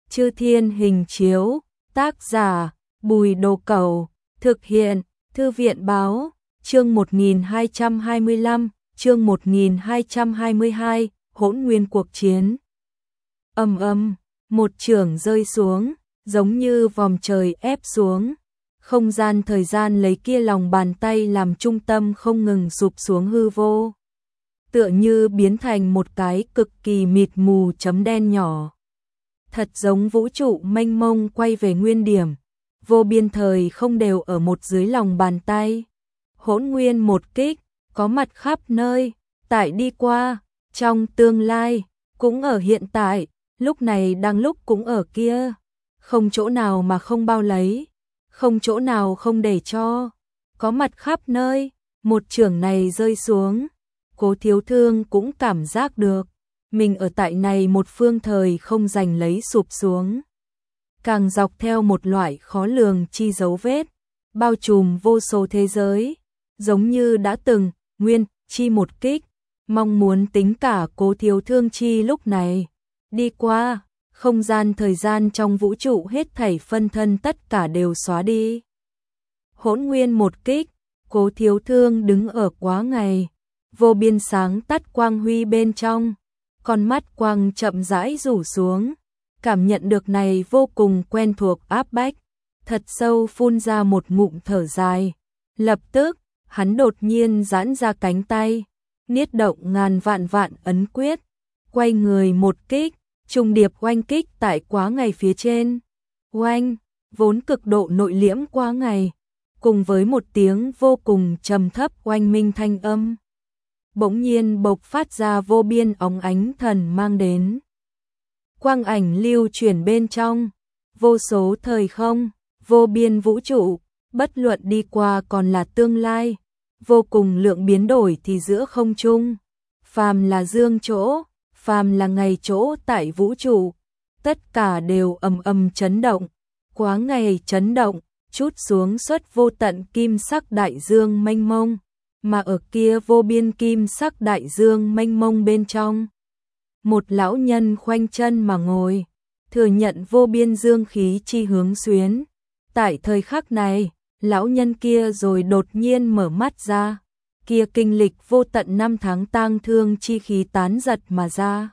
Chư Thiên Hình Chiếu, tác giả Bùi Đồ Cẩu, thực hiện Thư viện Báo, chương 1225, chương 1222, hỗn nguyên cuộc chiến. Một chưởng rơi xuống, giống như vòm trời ép xuống. Không gian thời gian lấy kia lòng bàn tay làm trung tâm không ngừng sụp xuống hư vô. Tựa như biến thành một cái cực kỳ mịt mù chấm đen nhỏ. Thật giống vũ trụ mênh mông quay về nguyên điểm. Vô biên thời không đều ở một dưới lòng bàn tay. Hỗn nguyên một kích, có mặt khắp nơi, tại đi qua, trong tương lai, cũng ở hiện tại, lúc này đang lúc cũng ở kia. Không chỗ nào mà không bao lấy, không chỗ nào không để cho, có mặt khắp nơi. Một chưởng này rơi xuống, Cố Thiếu Thương cũng cảm giác được, mình ở tại này một phương thời không giành lấy sụp xuống. Càng dọc theo một loại khó lường chi dấu vết, bao trùm vô số thế giới, giống như đã từng, nguyên, chi một kích, mong muốn tính cả Cố Thiếu Thương chi lúc này. Đi qua, không gian thời gian trong vũ trụ hết thảy phân thân tất cả đều xóa đi. Hỗn nguyên một kích, Cố Thiếu Thương đứng ở quá ngày, vô biên sáng tắt quang huy bên trong, con mắt quang chậm rãi rủ xuống, cảm nhận được này vô cùng quen thuộc áp bách, thật sâu phun ra một ngụm thở dài. Lập tức, hắn đột nhiên giãn ra cánh tay, niết động ngàn vạn vạn ấn quyết, quay người một kích, trùng điệp oanh kích tại quá ngày phía trên. Oanh, vốn cực độ nội liễm quá ngày, cùng với một tiếng vô cùng trầm thấp oanh minh thanh âm, bỗng nhiên bộc phát ra vô biên óng ánh thần mang đến. Quang ảnh lưu chuyển bên trong, vô số thời không, vô biên vũ trụ, bất luận đi qua còn là tương lai, vô cùng lượng biến đổi thì giữa không trung, phàm là dương chỗ, phàm là ngày chỗ tại vũ trụ, tất cả đều ầm chấn động. Quá ngày chấn động, chút xuống xuất vô tận kim sắc đại dương mênh mông, mà ở kia vô biên kim sắc đại dương mênh mông bên trong, một lão nhân khoanh chân mà ngồi, thừa nhận vô biên dương khí chi hướng xuyến. Tại thời khắc này, lão nhân kia rồi đột nhiên mở mắt ra, kia kinh lịch vô tận năm tháng tang thương chi khí tán giật mà ra.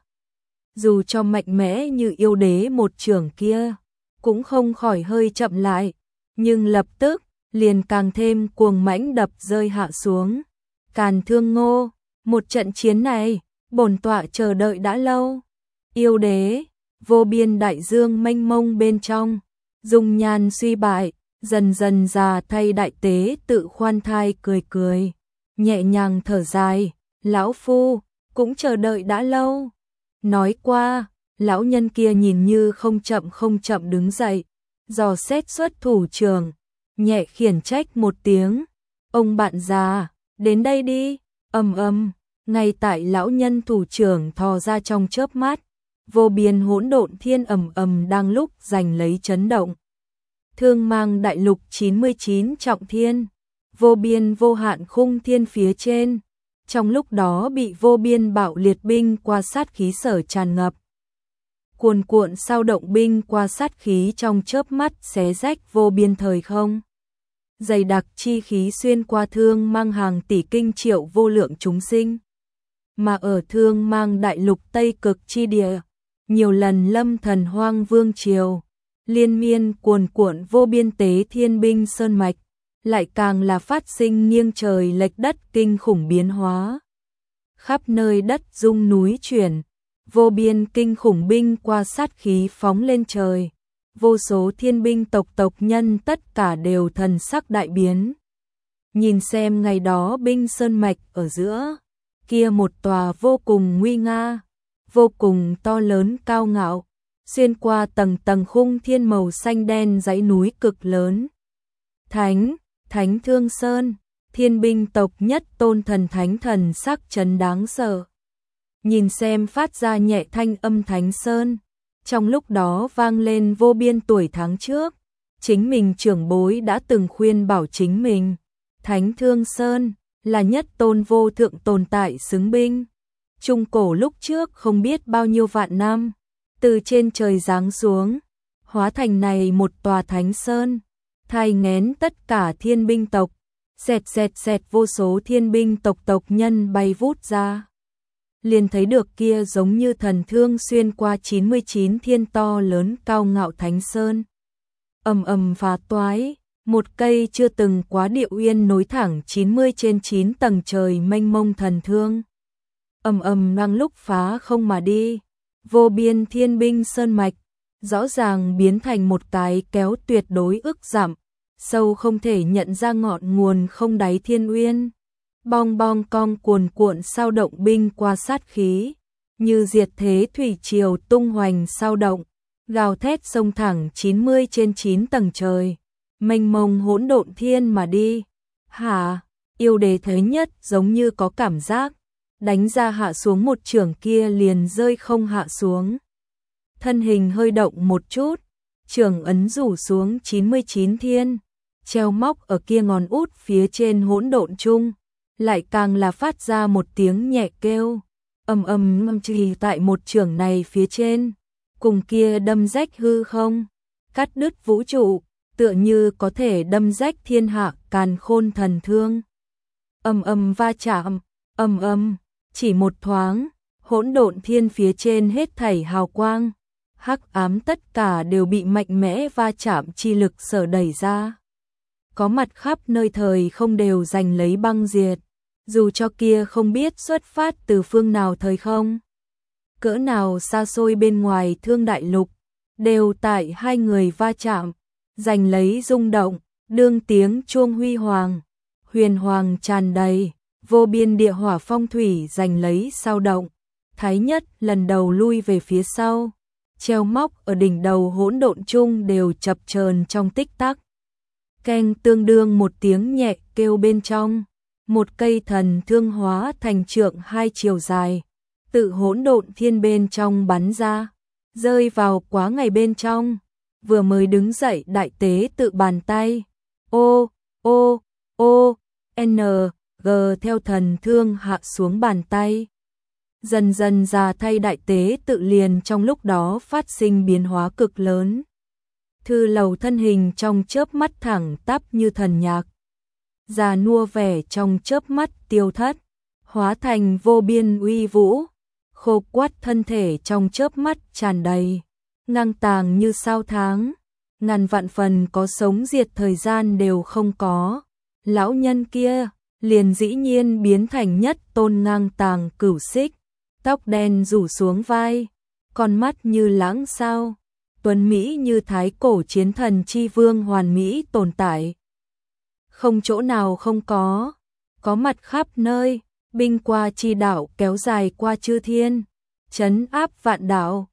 Dù cho mạnh mẽ như yêu đế một chưởng kia, cũng không khỏi hơi chậm lại, nhưng lập tức, liền càng thêm cuồng mãnh đập rơi hạ xuống. Càn Thương Ngô, một trận chiến này, bổn tọa chờ đợi đã lâu. Yêu đế, vô biên đại dương mênh mông bên trong, dung nhan suy bại, dần dần già thay đại tế tự khoan thai cười cười, nhẹ nhàng thở dài, lão phu, cũng chờ đợi đã lâu. Nói qua, lão nhân kia nhìn như không chậm đứng dậy, dò xét xuất thủ trường, nhẹ khiển trách một tiếng, ông bạn già, đến đây đi. Ngay tại lão nhân thủ trưởng thò ra trong chớp mắt, vô biên hỗn độn thiên đang lúc giành lấy chấn động. Thương mang đại lục 99 trọng thiên, vô biên vô hạn khung thiên phía trên, trong lúc đó bị vô biên bạo liệt binh qua sát khí sở tràn ngập. Cuồn cuộn sao động binh qua sát khí trong chớp mắt xé rách vô biên thời không. Dày đặc chi khí xuyên qua thương mang hàng tỷ kinh triệu vô lượng chúng sinh. Mà ở thương mang đại lục Tây Cực chi địa, nhiều lần lâm thần hoang vương triều, liên miên cuồn cuộn vô biên tế thiên binh sơn mạch, lại càng là phát sinh nghiêng trời lệch đất kinh khủng biến hóa. Khắp nơi đất rung núi chuyển, vô biên kinh khủng binh qua sát khí phóng lên trời, vô số thiên binh tộc nhân tất cả đều thần sắc đại biến. Nhìn xem ngày đó binh sơn mạch ở giữa, kia một tòa vô cùng nguy nga, vô cùng to lớn cao ngạo, xuyên qua tầng tầng khung thiên màu xanh đen dãy núi cực lớn. Thánh Thương Sơn, thiên binh tộc nhất tôn thần sắc chấn đáng sợ. Nhìn xem phát ra nhẹ thanh âm Thánh Sơn, trong lúc đó vang lên vô biên tuổi tháng trước, chính mình trưởng bối đã từng khuyên bảo chính mình, Thánh Thương Sơn là nhất tôn vô thượng tồn tại xứng binh. Trung cổ lúc trước không biết bao nhiêu vạn năm, từ trên trời giáng xuống, hóa thành này một tòa thánh sơn, thai nghén tất cả thiên binh tộc, xẹt vô số thiên binh tộc nhân bay vút ra. Liền thấy được kia giống như thần thương xuyên qua 99 thiên to lớn cao ngạo thánh sơn. Ầm phá toái, một cây chưa từng quá địa uyên nối thẳng 90 trên 9 tầng trời mênh mông thần thương. Đang lúc phá không mà đi, vô biên thiên binh sơn mạch, rõ ràng biến thành một cái kéo tuyệt đối ức dặm, sâu không thể nhận ra ngọn nguồn không đáy thiên uyên. Bong bong cong cuồn cuộn sao động binh qua sát khí, như diệt thế thủy triều tung hoành sao động, gào thét sông thẳng 90 trên 9 tầng trời, mênh mông hỗn độn thiên mà đi. Hả, yêu đế thấy nhất giống như có cảm giác, đánh ra hạ xuống một chưởng kia liền rơi không hạ xuống. Thân hình hơi động một chút, chưởng ấn rủ xuống 99 thiên, treo móc ở kia ngón út phía trên hỗn độn chung, lại càng là phát ra một tiếng nhẹ kêu, chỉ tại một chưởng này phía trên, cùng kia đâm rách hư không, cắt đứt vũ trụ, tựa như có thể đâm rách thiên hạ càn khôn thần thương. Va chạm, chỉ một thoáng, hỗn độn thiên phía trên hết thảy hào quang, hắc ám tất cả đều bị mạnh mẽ va chạm chi lực sở đẩy ra. Có mặt khắp nơi thời không đều giành lấy băng diệt, dù cho kia không biết xuất phát từ phương nào thời không. Cỡ nào xa xôi bên ngoài thương đại lục, đều tại hai người va chạm, giành lấy rung động, đương tiếng chuông huy hoàng, huyền hoàng tràn đầy, vô biên địa hỏa phong thủy giành lấy sao động. Thái nhất lần đầu lui về phía sau, treo móc ở đỉnh đầu hỗn độn chung đều chập chờn trong tích tắc. Keng tương đương một tiếng nhẹ kêu bên trong, một cây thần thương hóa thành trượng 2 chiều dài, tự hỗn độn thiên bên trong bắn ra, rơi vào quá ngày bên trong, vừa mới đứng dậy đại tế tự bàn tay, G theo thần thương hạ xuống bàn tay. Dần dần ra thay đại tế tự liền trong lúc đó phát sinh biến hóa cực lớn. Thư lầu thân hình trong chớp mắt thẳng tắp như thần nhạc. Già nua vẻ trong chớp mắt tiêu thất, hóa thành vô biên uy vũ, khô quắt thân thể trong chớp mắt tràn đầy, ngang tàng như sao tháng, ngàn vạn phần có sống diệt thời gian đều không có. Lão nhân kia liền dĩ nhiên biến thành nhất tôn ngang tàng cửu xích, tóc đen rủ xuống vai, con mắt như lãng sao, tuấn mỹ như thái cổ chiến thần chi vương hoàn mỹ tồn tại. Không chỗ nào không có mặt khắp nơi, binh qua chi đạo kéo dài qua chư thiên, trấn áp vạn đạo,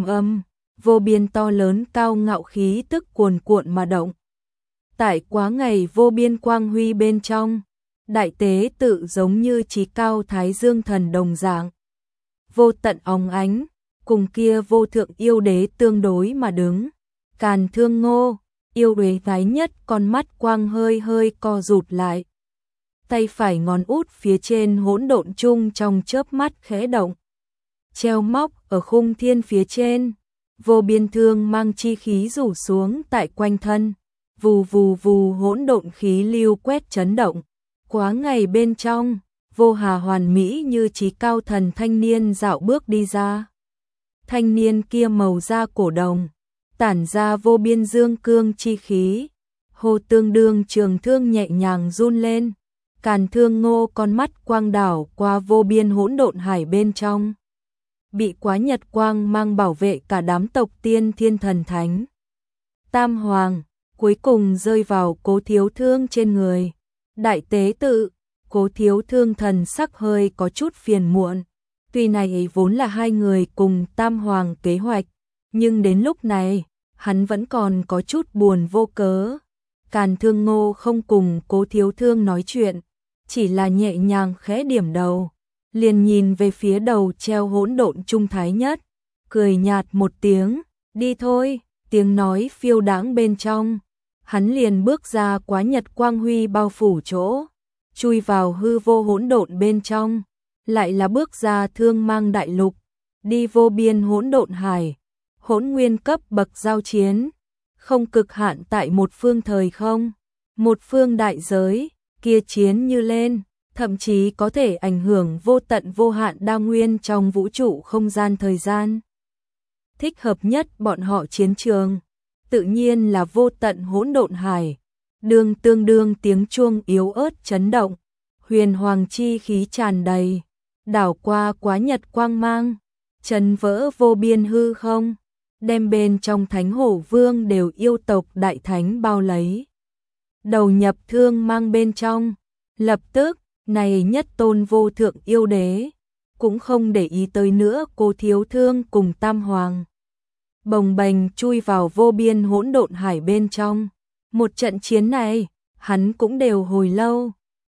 vô biên to lớn cao ngạo khí tức cuồn cuộn mà động. Tại quá ngày vô biên quang huy bên trong, đại tế tự giống như chí cao thái dương thần đồng dạng, vô tận óng ánh, cùng kia vô thượng yêu đế tương đối mà đứng. Càn Thương Ngô, yêu đế gái nhất con mắt quang hơi hơi co rụt lại. Tay phải ngón út phía trên hỗn độn chung trong chớp mắt khẽ động. Treo móc ở khung thiên phía trên, vô biên thương mang chi khí rủ xuống tại quanh thân. Vù vù vù hỗn độn khí lưu quét chấn động. Quá ngày bên trong, vô hà hoàn mỹ như chí cao thần thanh niên dạo bước đi ra. Thanh niên kia màu da cổ đồng, tản ra vô biên dương cương chi khí, hồ tương đương trường thương nhẹ nhàng run lên. Càn Thương Ngô con mắt quang đảo qua vô biên hỗn độn hải bên trong, bị quá nhật quang mang bảo vệ cả đám tộc tiên thiên thần thánh. Tam hoàng cuối cùng rơi vào Cố Thiếu Thương trên người. Đại tế tự, Cố Thiếu Thương thần sắc hơi có chút phiền muộn. Tuy này vốn là hai người cùng Tam Hoàng kế hoạch, nhưng đến lúc này, hắn vẫn còn có chút buồn vô cớ. Càn Thương Ngô không cùng Cố Thiếu Thương nói chuyện, chỉ là nhẹ nhàng khẽ điểm đầu, liền nhìn về phía đầu treo hỗn độn trung thái nhất, cười nhạt một tiếng, đi thôi, tiếng nói phiêu đãng bên trong. Hắn liền bước ra quá nhật quang huy bao phủ chỗ, chui vào hư vô hỗn độn bên trong, lại là bước ra thương mang đại lục, đi vô biên hỗn độn hải. hỗn nguyên cấp bậc giao chiến, không cực hạn tại một phương thời không, một phương đại giới, kia chiến như lên, thậm chí có thể ảnh hưởng vô tận vô hạn đa nguyên trong vũ trụ không gian thời gian. Thích hợp nhất bọn họ chiến trường, tự nhiên là vô tận hỗn độn hải, tương đương tiếng chuông yếu ớt chấn động, huyền hoàng chi khí tràn đầy, đảo qua quá nhật quang mang, chấn vỡ vô biên hư không, đem bên trong Thánh Hổ Vương đều yêu tộc đại thánh bao lấy. Đầu nhập thương mang bên trong, lập tức, này nhất tôn vô thượng yêu đế, cũng không để ý tới nữa Cố Thiếu Thương cùng Tam Hoàng. Bồng bềnh chui vào vô biên hỗn độn hải bên trong. Một trận chiến này, hắn cũng đều hồi lâu,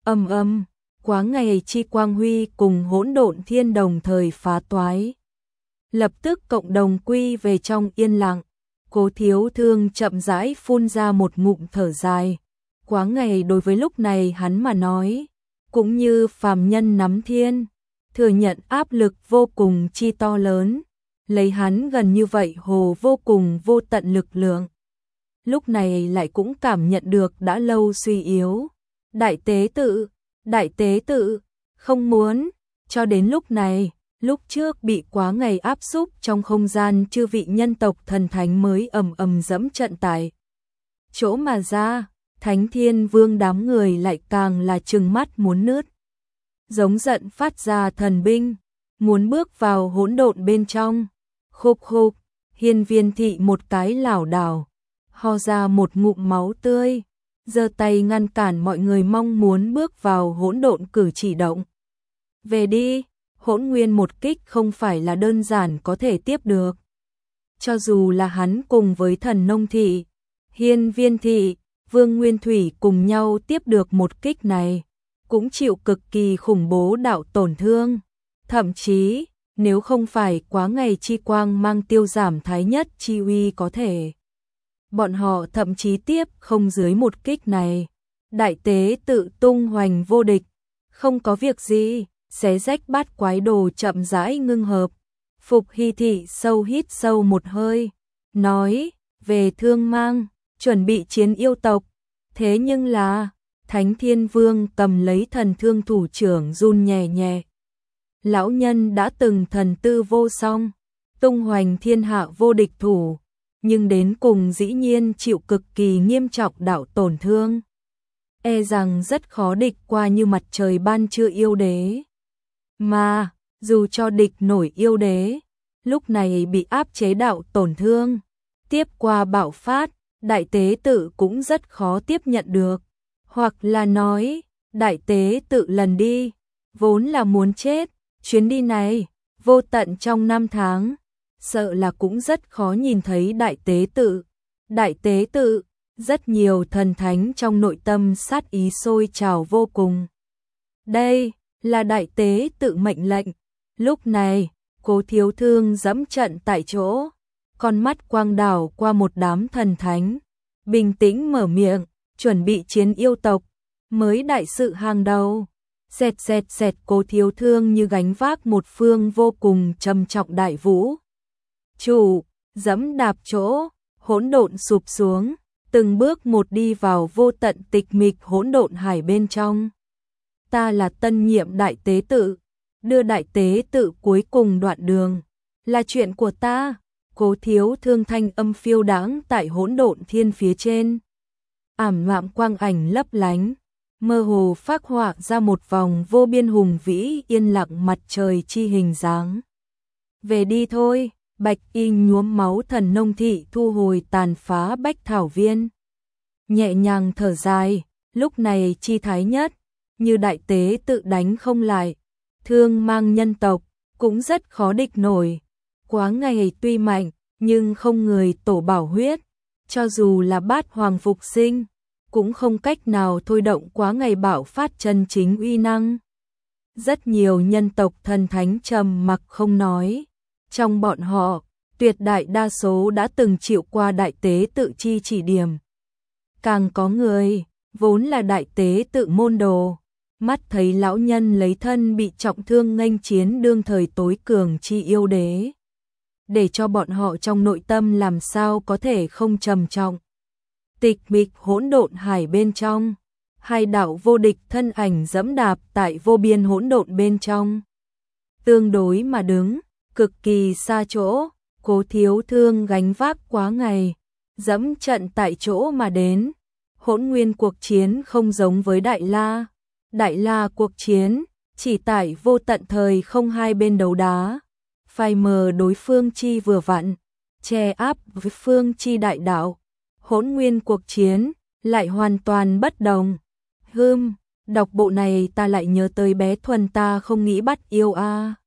quá ngày chi quang huy cùng hỗn độn thiên đồng thời phá toái. Lập tức cộng đồng quy về trong yên lặng, Cố Thiếu Thương chậm rãi phun ra một ngụm thở dài. Quá ngày đối với lúc này hắn mà nói, cũng như phàm nhân nắm thiên, thừa nhận áp lực vô cùng chi to lớn, lấy hắn gần như vậy hồ vô cùng vô tận lực lượng. Lúc này lại cũng cảm nhận được đã lâu suy yếu. Đại tế tự, không muốn, cho đến lúc này, lúc trước bị quá ngày áp xúc trong không gian chư vị nhân tộc thần thánh mới dẫm trận tại chỗ mà ra, Thánh Thiên Vương đám người lại càng là trừng mắt muốn nứt. Giống giận phát ra thần binh, muốn bước vào hỗn độn bên trong. Khục khục, Hiên Viên Thị một cái lảo đảo, ho ra một ngụm máu tươi, giơ tay ngăn cản mọi người mong muốn bước vào hỗn độn cử chỉ động. Về đi, hỗn nguyên một kích không phải là đơn giản có thể tiếp được. Cho dù là hắn cùng với Thần Nông Thị, Hiên Viên Thị, Vương Nguyên Thủy cùng nhau tiếp được một kích này, cũng chịu cực kỳ khủng bố đạo tổn thương. Thậm chí, nếu không phải quá ngày chi quang mang tiêu giảm thái nhất chi uy có thể, bọn họ thậm chí tiếp không dưới một kích này. Đại tế tự tung hoành vô địch, không có việc gì, xé rách bát quái đồ chậm rãi ngưng hợp. Phục Hy Thị hít sâu một hơi, nói, về thương mang, chuẩn bị chiến yêu tộc. Thế nhưng là, Thánh Thiên Vương cầm lấy thần thương thủ trưởng run nhẹ nhẹ. Lão nhân đã từng thần tư vô song, tung hoành thiên hạ vô địch thủ, nhưng đến cùng dĩ nhiên chịu cực kỳ nghiêm trọng đạo tổn thương. E rằng rất khó địch qua như mặt trời ban trưa yêu đế. Mà, dù cho địch nổi yêu đế, lúc này bị áp chế đạo tổn thương, tiếp qua bạo phát, đại tế tự cũng rất khó tiếp nhận được. Hoặc là nói, đại tế tự lần đi, vốn là muốn chết, chuyến đi này, vô tận trong 5 tháng, sợ là cũng rất khó nhìn thấy đại tế tự. Đại tế tự, rất nhiều thần thánh trong nội tâm sát ý sôi trào vô cùng. Đây là đại tế tự mệnh lệnh. Lúc này, Cố Thiếu Thương dẫm trận tại chỗ, con mắt quang đảo qua một đám thần thánh, bình tĩnh mở miệng, chuẩn bị chiến yêu tộc, mới đại sự hàng đầu. Xẹt Cố Thiếu Thương như gánh vác một phương vô cùng trầm trọng đại vũ. Chủ, dẫm đạp chỗ, hỗn độn sụp xuống, từng bước một đi vào vô tận tịch mịch hỗn độn hải bên trong. Ta là tân nhiệm đại tế tự, đưa đại tế tự cuối cùng đoạn đường, là chuyện của ta. Cố Thiếu Thương thanh âm phiêu đãng tại hỗn độn thiên phía trên. Ảm đạm quang ảnh lấp lánh, mơ hồ phác họa ra một vòng vô biên hùng vĩ yên lặng mặt trời chi hình dáng. Về đi thôi, Bạch Y nhuốm máu Thần Nông Thị thu hồi tàn phá bách thảo viên. Nhẹ nhàng thở dài, lúc này chi thái nhất, như đại tế tự đánh không lại, thương mang nhân tộc, cũng rất khó địch nổi. Quá ngày tuy mạnh, nhưng không người tổ bảo huyết, cho dù là bát hoàng phục sinh, cũng không cách nào thôi động quá ngày bạo phát chân chính uy năng. Rất nhiều nhân tộc thần thánh trầm mặc không nói, trong bọn họ, tuyệt đại đa số đã từng chịu qua đại tế tự chi chỉ điểm. Càng có người, vốn là đại tế tự môn đồ, mắt thấy lão nhân lấy thân bị trọng thương nghênh chiến đương thời tối cường chi yêu đế. để cho bọn họ trong nội tâm làm sao có thể không trầm trọng. Tịch mịch hỗn độn hải bên trong, hai đạo vô địch thân ảnh dẫm đạp tại vô biên hỗn độn bên trong. Tương đối mà đứng, cực kỳ xa chỗ, Cố Thiếu Thương gánh vác quá ngày, dẫm trận tại chỗ mà đến. Hỗn nguyên cuộc chiến không giống với Đại La. Đại La cuộc chiến, chỉ tại vô tận thời không hai bên đấu đá. Phai mờ đối phương chi vừa vặn, che áp với phương chi đại đạo. Hỗn nguyên cuộc chiến, lại hoàn toàn bất đồng. Đọc bộ này ta lại nhớ tới bé Thuần ta không nghĩ bắt yêu a.